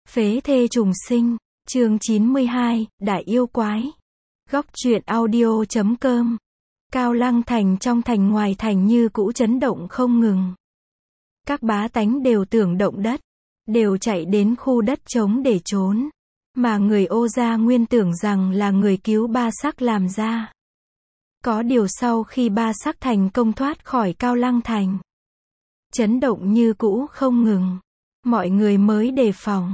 Phế thê trùng sinh, chương 92, Đại yêu quái. Góc truyện audio.com. Cao Lăng thành trong thành ngoài thành như cũ chấn động không ngừng. Các bá tánh đều tưởng động đất, đều chạy đến khu đất trống để trốn. Mà người Ô gia nguyên tưởng rằng là người cứu Ba Sắc làm ra. Có điều sau khi Ba Sắc thành công thoát khỏi Cao Lăng thành, chấn động như cũ không ngừng. Mọi người mới đề phòng.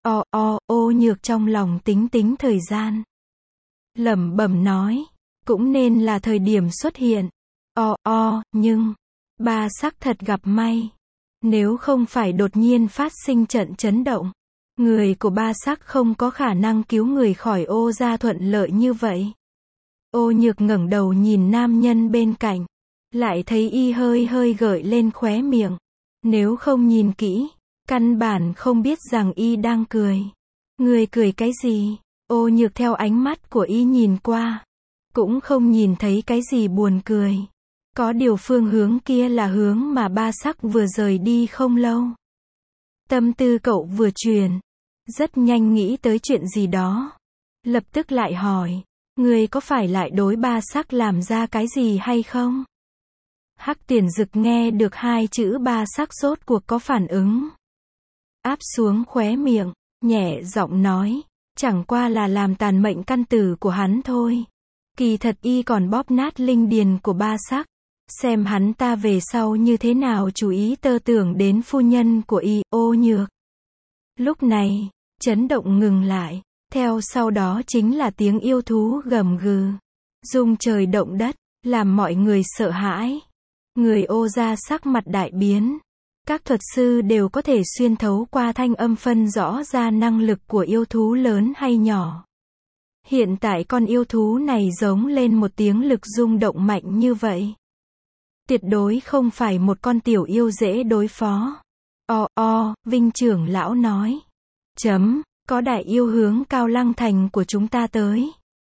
Ô Nhược trong lòng tính thời gian, lẩm bẩm nói, cũng nên là thời điểm xuất hiện. Nhưng Ba Sắc thật gặp may. Nếu không phải đột nhiên phát sinh trận chấn động, người của Ba Sắc không có khả năng cứu người khỏi Ô gia thuận lợi như vậy. Ô Nhược ngẩng đầu nhìn nam nhân bên cạnh, lại thấy y hơi gợi lên khóe miệng. Nếu không nhìn kỹ, căn bản không biết rằng y đang cười. Người cười cái gì? Ô Nhược theo ánh mắt của y nhìn qua, cũng không nhìn thấy cái gì buồn cười. Có điều phương hướng kia là hướng mà Ba Sắc vừa rời đi không lâu. Tâm tư cậu vừa chuyển, rất nhanh nghĩ tới chuyện gì đó. Lập tức lại hỏi, người có phải lại đối Ba Sắc làm ra cái gì hay không? Hắc Tiền Dực nghe được hai chữ Ba Sắc rốt cuộc có phản ứng. Áp xuống khóe miệng, nhẹ giọng nói, chẳng qua là làm tàn mệnh căn tử của hắn thôi. Kỳ thật y còn bóp nát linh điền của Ba Sắc. Xem hắn ta về sau như thế nào chú ý tơ tưởng đến phu nhân của y, Ô Nhược. Lúc này, chấn động ngừng lại, theo sau đó chính là tiếng yêu thú gầm gừ. Rung trời động đất, làm mọi người sợ hãi. Người Ô gia sắc mặt đại biến. Các thuật sư đều có thể xuyên thấu qua thanh âm phân rõ ra năng lực của yêu thú lớn hay nhỏ. Hiện tại con yêu thú này giống lên một tiếng lực rung động mạnh như vậy. Tuyệt đối không phải một con tiểu yêu dễ đối phó. Vinh trưởng lão nói. Có đại yêu hướng Cao Lăng thành của chúng ta tới.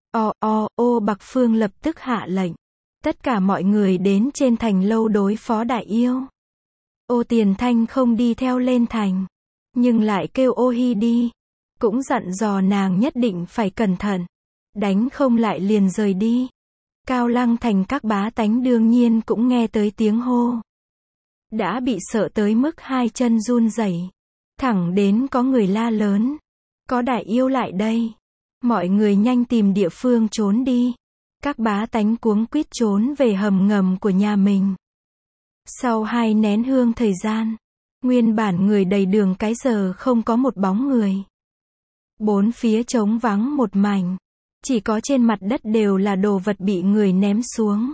Ô Bạc Phương lập tức hạ lệnh. Tất cả mọi người đến trên thành lâu đối phó đại yêu. Ô Tiền Thanh không đi theo lên thành, nhưng lại kêu Ô Hi đi. Cũng dặn dò nàng nhất định phải cẩn thận. Đánh không lại liền rời đi. Cao Lăng thành các bá tánh đương nhiên cũng nghe tới tiếng hô. Đã bị sợ tới mức hai chân run rẩy. Thẳng đến có người la lớn. Có đại yêu lại đây. Mọi người nhanh tìm địa phương trốn đi. Các bá tánh cuống quýt trốn về hầm ngầm của nhà mình. Sau 2 nén hương thời gian, nguyên bản người đầy đường cái giờ không có một bóng người. Bốn phía trống vắng một mảnh. Chỉ có trên mặt đất đều là đồ vật bị người ném xuống.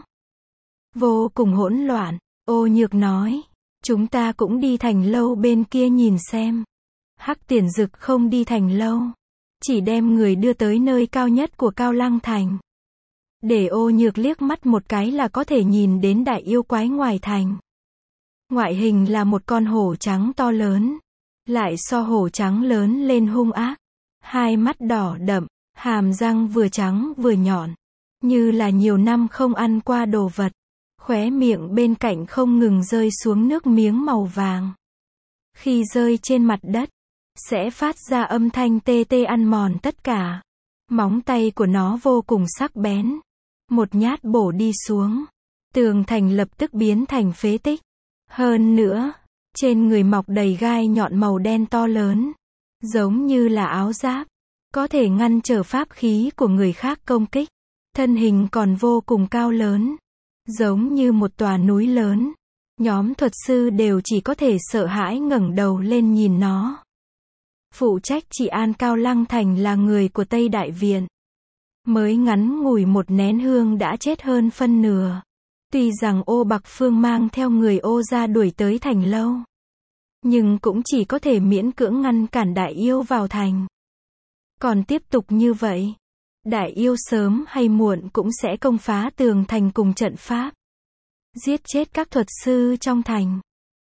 Vô cùng hỗn loạn. Ô Nhược nói, chúng ta cũng đi thành lâu bên kia nhìn xem. Hắc Tiền Dực không đi thành lâu, chỉ đem người đưa tới nơi cao nhất của Cao Lăng thành. Để Ô Nhược liếc mắt một cái là có thể nhìn đến đại yêu quái ngoài thành. Ngoại hình là một con hổ trắng to lớn, lại so hổ trắng lớn lên hung ác. Hai mắt đỏ đậm, hàm răng vừa trắng vừa nhọn, như là nhiều năm không ăn qua đồ vật. Khóe miệng bên cạnh không ngừng rơi xuống nước miếng màu vàng. Khi rơi trên mặt đất, sẽ phát ra âm thanh tê tê ăn mòn tất cả. Móng tay của nó vô cùng sắc bén. Một nhát bổ đi xuống, tường thành lập tức biến thành phế tích. Hơn nữa, trên người mọc đầy gai nhọn màu đen to lớn, giống như là áo giáp, có thể ngăn trở pháp khí của người khác công kích. Thân hình còn vô cùng cao lớn, giống như một tòa núi lớn. Nhóm thuật sư đều chỉ có thể sợ hãi ngẩng đầu lên nhìn nó. Phụ trách trị an Cao Lăng thành là người của Tây Đại Viện. Mới ngắn ngủi 1 nén hương đã chết hơn phân nửa. Tuy rằng Ô Bạc Phương mang theo người Ô gia đuổi tới thành lâu, nhưng cũng chỉ có thể miễn cưỡng ngăn cản đại yêu vào thành. Còn tiếp tục như vậy, đại yêu sớm hay muộn cũng sẽ công phá tường thành cùng trận pháp, giết chết các thuật sư trong thành.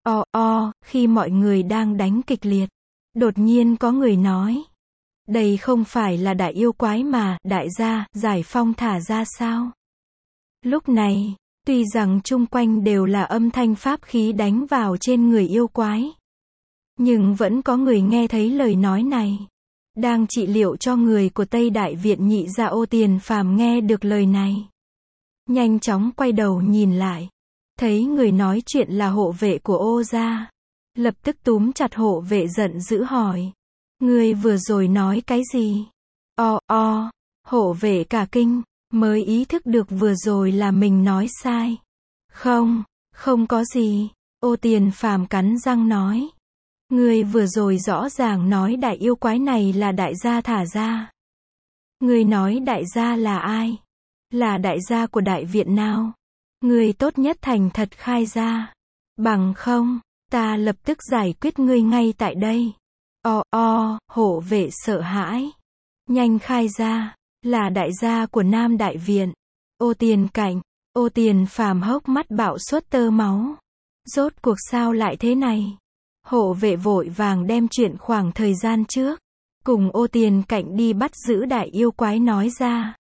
Khi mọi người đang đánh kịch liệt, đột nhiên có người nói, đây không phải là đại yêu quái mà, đại gia, Giải Phong thả ra sao? Lúc này, tuy rằng chung quanh đều là âm thanh pháp khí đánh vào trên người yêu quái, Nhưng vẫn có người nghe thấy lời nói này. Đang trị liệu cho người của Tây Đại Viện nhị gia Ô Tiền Phàm nghe được lời này. Nhanh chóng quay đầu nhìn lại. Thấy người nói chuyện là hộ vệ của Ô gia. Lập tức túm chặt hộ vệ giận dữ hỏi. Ngươi vừa rồi nói cái gì? Hộ vệ cả kinh, mới ý thức được vừa rồi là mình nói sai. Không có gì. Ô Tiền Phàm cắn răng nói. Ngươi vừa rồi rõ ràng nói đại yêu quái này là đại gia thả ra. Ngươi nói đại gia là ai? Là đại gia của đại viện nào? Ngươi tốt nhất thành thật khai ra. Bằng không, ta lập tức giải quyết ngươi ngay tại đây. Hộ vệ sợ hãi. Nhanh khai ra, là đại gia của Nam Đại Viện. Ô Tiền Cảnh, Ô Tiền Phàm hốc mắt bạo xuất tơ máu. Rốt cuộc sao lại thế này? Hộ vệ vội vàng đem chuyện khoảng thời gian trước, cùng Ô Tiền Cảnh đi bắt giữ đại yêu quái nói ra.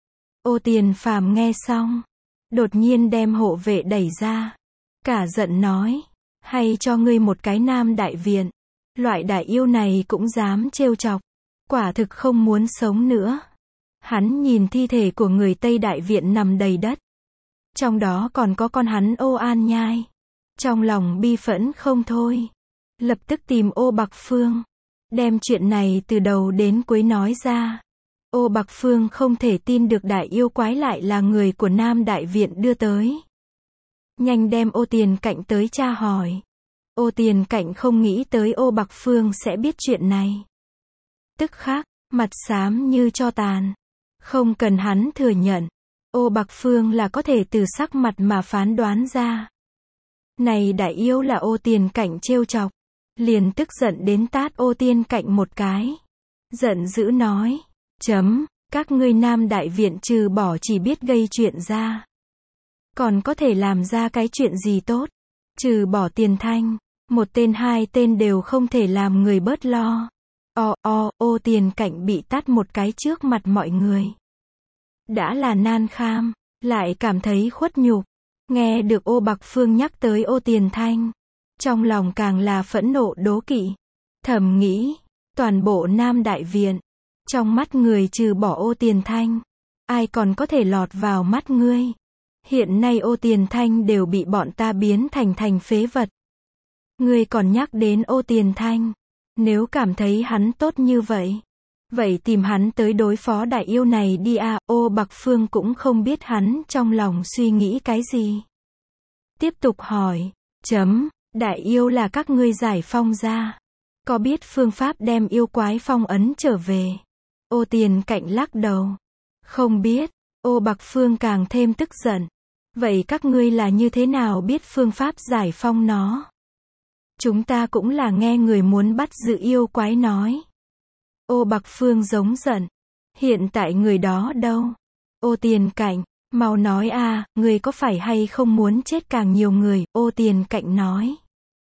Ô Tiền Phàm nghe xong, đột nhiên đem hộ vệ đẩy ra. Cả giận nói, hay cho ngươi một cái Nam Đại Viện. Loại đại yêu này cũng dám trêu chọc. Quả thực không muốn sống nữa. Hắn nhìn thi thể của người Tây Đại Viện nằm đầy đất. Trong đó còn có con hắn Ô An Nhai. Trong lòng bi phẫn không thôi. Lập tức tìm Ô Bạc Phương. Đem chuyện này từ đầu đến cuối nói ra. Ô Bạc Phương không thể tin được đại yêu quái lại là người của Nam Đại Viện đưa tới. Nhanh đem Ô Tiền Cảnh tới tra hỏi. Ô Tiền Cảnh không nghĩ tới Ô Bạc Phương sẽ biết chuyện này. Tức khắc, mặt xám như tro tàn. Không cần hắn thừa nhận. Ô Bạc Phương là có thể từ sắc mặt mà phán đoán ra. Này đại yêu là Ô Tiền Cảnh trêu chọc. Liền tức giận đến tát Ô Tiền Cảnh một cái. Giận dữ nói. Các ngươi Nam Đại Viện trừ bỏ chỉ biết gây chuyện ra. Còn có thể làm ra cái chuyện gì tốt. Trừ bỏ Tiền Thanh. Một tên hai tên đều không thể làm người bớt lo. Ô Tiền Cảnh bị tát một cái trước mặt mọi người. Đã là nan kham, lại cảm thấy khuất nhục. Nghe được Ô Bạc Phương nhắc tới Ô Tiền Thanh. Trong lòng càng là phẫn nộ đố kỵ. Thầm nghĩ, toàn bộ Nam Đại Viện. Trong mắt người trừ bỏ Ô Tiền Thanh. Ai còn có thể lọt vào mắt ngươi. Hiện nay Ô Tiền Thanh đều bị bọn ta biến thành phế vật. Ngươi còn nhắc đến Ô Tiền Thanh. Nếu cảm thấy hắn tốt như vậy. Vậy tìm hắn tới đối phó đại yêu này đi à. Ô Bạc Phương cũng không biết hắn trong lòng suy nghĩ cái gì. Tiếp tục hỏi. Đại yêu là các ngươi giải phong ra. Có biết phương pháp đem yêu quái phong ấn trở về? Ô Tiền Cảnh lắc đầu. Không biết. Ô Bạc Phương càng thêm tức giận. Vậy các ngươi là như thế nào biết phương pháp giải phong nó? Chúng ta cũng là nghe người muốn bắt giữ yêu quái nói. Ô Bạc Phương giống giận. Hiện tại người đó đâu? Ô Tiền Cảnh, mau nói à, người có phải hay không muốn chết càng nhiều người? Ô Tiền Cảnh nói.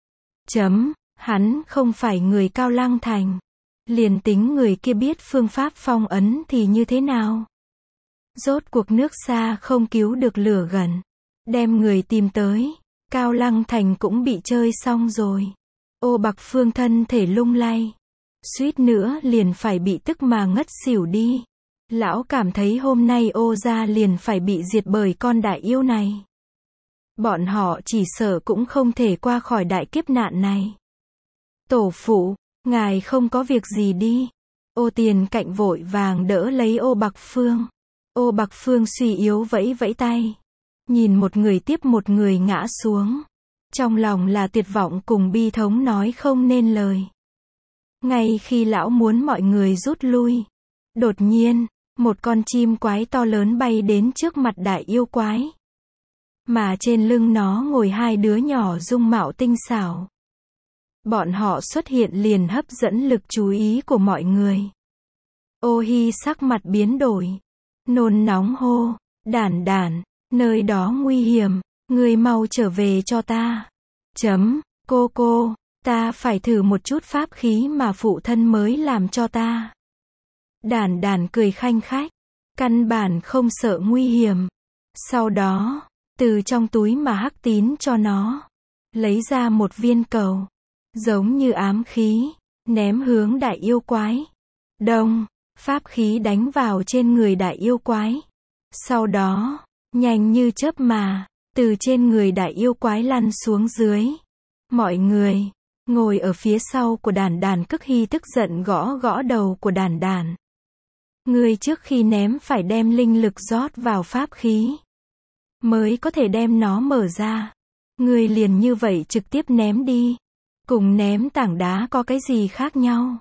Hắn không phải người Cao Lăng Thành. Liền tính người kia biết phương pháp phong ấn thì như thế nào? Rốt cuộc nước xa không cứu được lửa gần. Đem người tìm tới. Cao Lăng Thành cũng bị chơi xong rồi. Ô Bạc Phương thân thể lung lay. Suýt nữa liền phải bị tức mà ngất xỉu đi. Lão cảm thấy hôm nay Ô gia liền phải bị diệt bởi con đại yêu này. Bọn họ chỉ sợ cũng không thể qua khỏi đại kiếp nạn này. Tổ phụ, ngài không có việc gì đi. Ô Tiền Cảnh vội vàng đỡ lấy Ô Bạc Phương. Ô Bạc Phương suy yếu vẫy vẫy tay. Nhìn một người tiếp một người ngã xuống. Trong lòng là tuyệt vọng cùng bi thống nói không nên lời. Ngay khi lão muốn mọi người rút lui. Đột nhiên, một con chim quái to lớn bay đến trước mặt đại yêu quái. Mà trên lưng nó ngồi hai đứa nhỏ dung mạo tinh xảo. Bọn họ xuất hiện liền hấp dẫn lực chú ý của mọi người. Ô Hi sắc mặt biến đổi. Nôn nóng hô, Đản Đản, nơi đó nguy hiểm, ngươi mau trở về cho ta. Cô, ta phải thử một chút pháp khí mà phụ thân mới làm cho ta. Đản Đản cười khanh khách, căn bản không sợ nguy hiểm. Sau đó, từ trong túi mà Hắc Tín cho nó, lấy ra một viên cầu. giống như ám khí, ném hướng đại yêu quái. Đông, pháp khí đánh vào trên người đại yêu quái. Sau đó, nhanh như chớp mà, từ trên người đại yêu quái lăn xuống dưới. Mọi người, ngồi ở phía sau của Đản Đản Cực Hy tức giận gõ gõ đầu của Đản Đản. Ngươi trước khi ném phải đem linh lực rót vào pháp khí, mới có thể đem nó mở ra. Ngươi liền như vậy trực tiếp ném đi. Cùng ném tảng đá có cái gì khác nhau?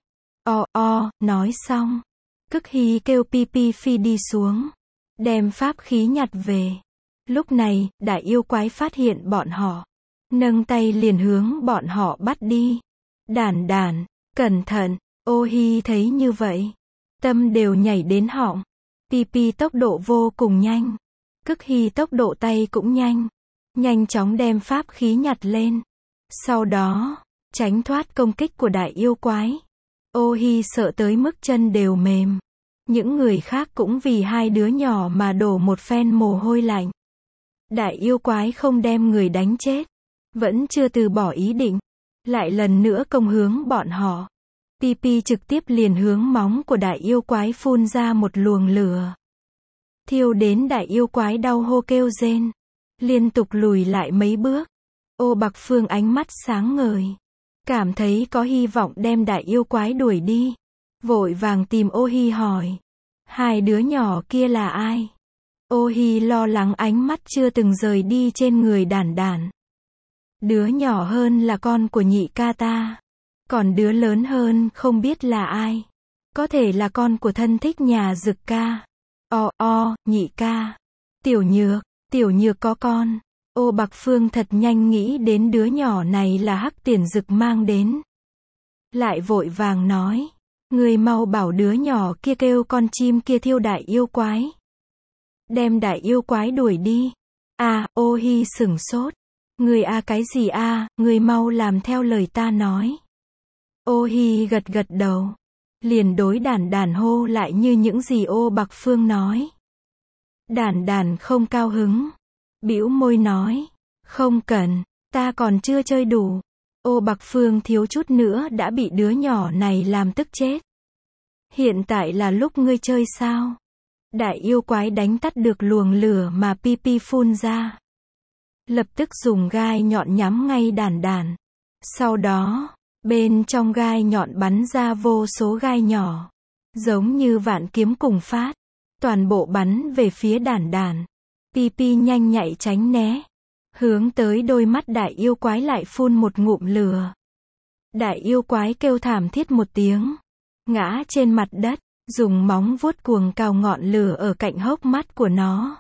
Nói xong. Cực Hy kêu Pi Pi Phi đi xuống. Đem pháp khí nhặt về. Lúc này, đại yêu quái phát hiện bọn họ. Nâng tay liền hướng bọn họ bắt đi. Đản Đản, cẩn thận. Ô Hi thấy như vậy, tâm đều nhảy đến họng. Pi Pi tốc độ vô cùng nhanh. Cực Hy tốc độ tay cũng nhanh. Nhanh chóng đem pháp khí nhặt lên. Sau đó, tránh thoát công kích của đại yêu quái. Ô Hi sợ tới mức chân đều mềm. Những người khác cũng vì hai đứa nhỏ mà đổ một phen mồ hôi lạnh. Đại yêu quái không đem người đánh chết. Vẫn chưa từ bỏ ý định. Lại lần nữa công hướng bọn họ. Pi Pi trực tiếp liền hướng móng của đại yêu quái phun ra một luồng lửa. Thiêu đến đại yêu quái đau hô kêu rên. Liên tục lùi lại mấy bước. Ô Bạc Phương ánh mắt sáng ngời. Cảm thấy có hy vọng đem đại yêu quái đuổi đi. Vội vàng tìm Ô Hi hỏi. Hai đứa nhỏ kia là ai? Ô Hi lo lắng ánh mắt chưa từng rời đi trên người Đản Đản. Đứa nhỏ hơn là con của nhị ca ta. Còn đứa lớn hơn không biết là ai. Có thể là con của thân thích nhà Dực ca. Nhị ca. Tiểu Nhược có con. Ô Bạc Phương thật nhanh nghĩ đến đứa nhỏ này là Hắc Tiền Dực mang đến. Lại vội vàng nói. Người mau bảo đứa nhỏ kia kêu con chim kia thiêu đại yêu quái. Đem đại yêu quái đuổi đi. Ô Hi sửng sốt. Người cái gì người mau làm theo lời ta nói. Ô Hi gật gật đầu. Liền đối Đản Đản hô lại như những gì Ô Bạc Phương nói. Đản Đản không cao hứng. Bĩu môi nói. Không cần, ta còn chưa chơi đủ. Ô Bạc Phương thiếu chút nữa đã bị đứa nhỏ này làm tức chết. Hiện tại là lúc ngươi chơi sao? Đại yêu quái đánh tắt được luồng lửa mà Pi Pi phun ra. Lập tức dùng gai nhọn nhắm ngay Đản Đản. Sau đó, bên trong gai nhọn bắn ra vô số gai nhỏ. Giống như vạn kiếm cùng phát. Toàn bộ bắn về phía Đản Đản. Pi Pi nhanh nhạy tránh né. Hướng tới đôi mắt đại yêu quái lại phun một ngụm lửa. Đại yêu quái kêu thảm thiết một tiếng. Ngã trên mặt đất. Dùng móng vuốt cuồng cào ngọn lửa ở cạnh hốc mắt của nó.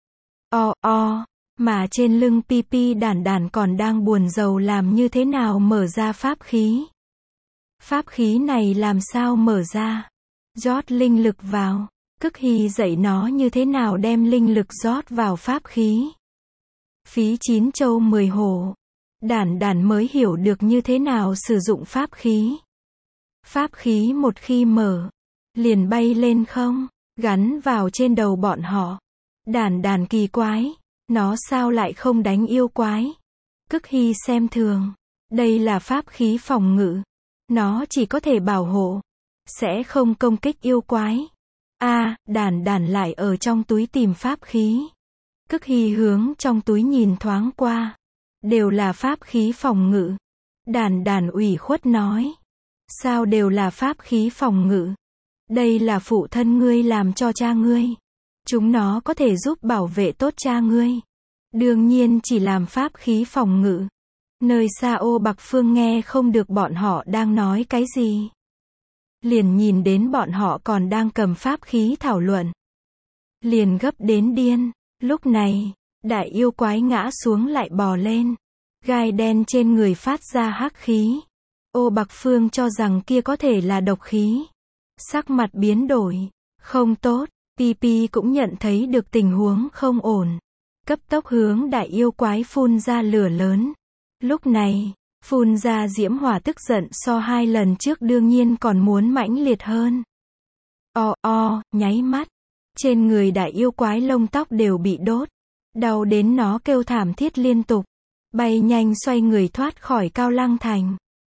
Mà trên lưng Pi Pi Đản Đản còn đang buồn rầu làm như thế nào mở ra pháp khí. Pháp khí này làm sao mở ra? Rót linh lực vào. Cực Hy dạy nó như thế nào đem linh lực rót vào pháp khí. Phí 9 châu 10 hổ. Đản Đản mới hiểu được như thế nào sử dụng pháp khí. Pháp khí một khi mở, liền bay lên không, gắn vào trên đầu bọn họ. Đản Đản kỳ quái, nó sao lại không đánh yêu quái? Cực Hy xem thường, đây là pháp khí phòng ngự. Nó chỉ có thể bảo hộ, sẽ không công kích yêu quái. Đản Đản lại ở trong túi tìm pháp khí. Cực Hy hướng trong túi nhìn thoáng qua. Đều là pháp khí phòng ngự. Đản Đản ủy khuất nói. Sao đều là pháp khí phòng ngự? Đây là phụ thân ngươi làm cho cha ngươi. Chúng nó có thể giúp bảo vệ tốt cha ngươi. Đương nhiên chỉ làm pháp khí phòng ngự. Nơi xa Ô Bạc Phương nghe không được bọn họ đang nói cái gì. Liền nhìn đến bọn họ còn đang cầm pháp khí thảo luận. Liền gấp đến điên. Lúc này, đại yêu quái ngã xuống lại bò lên. Gai đen trên người phát ra hắc khí. Ô Bạc Phương cho rằng kia có thể là độc khí. Sắc mặt biến đổi. Không tốt. Pi Pi cũng nhận thấy được tình huống không ổn. Cấp tốc hướng đại yêu quái phun ra lửa lớn. Lúc này, phun ra diễm hỏa tức giận so 2 lần trước đương nhiên còn muốn mãnh liệt hơn. Nháy mắt. Trên người đại yêu quái lông tóc đều bị đốt. Đau đến nó kêu thảm thiết liên tục. Bay nhanh xoay người thoát khỏi Cao Lăng Thành.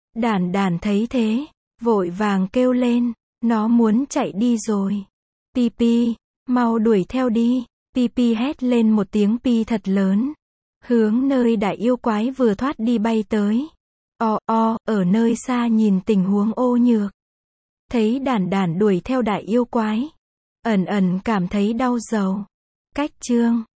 Đản đản thấy thế, vội vàng kêu lên, nó muốn chạy đi rồi. Pi pi, mau đuổi theo đi. Pi pi hét lên một tiếng pi thật lớn, hướng nơi đại yêu quái vừa thoát đi bay tới. Ở nơi xa nhìn tình huống ô nhược. Thấy đản đản đuổi theo đại yêu quái. Ẩn ẩn cảm thấy đau đầu. Cách chương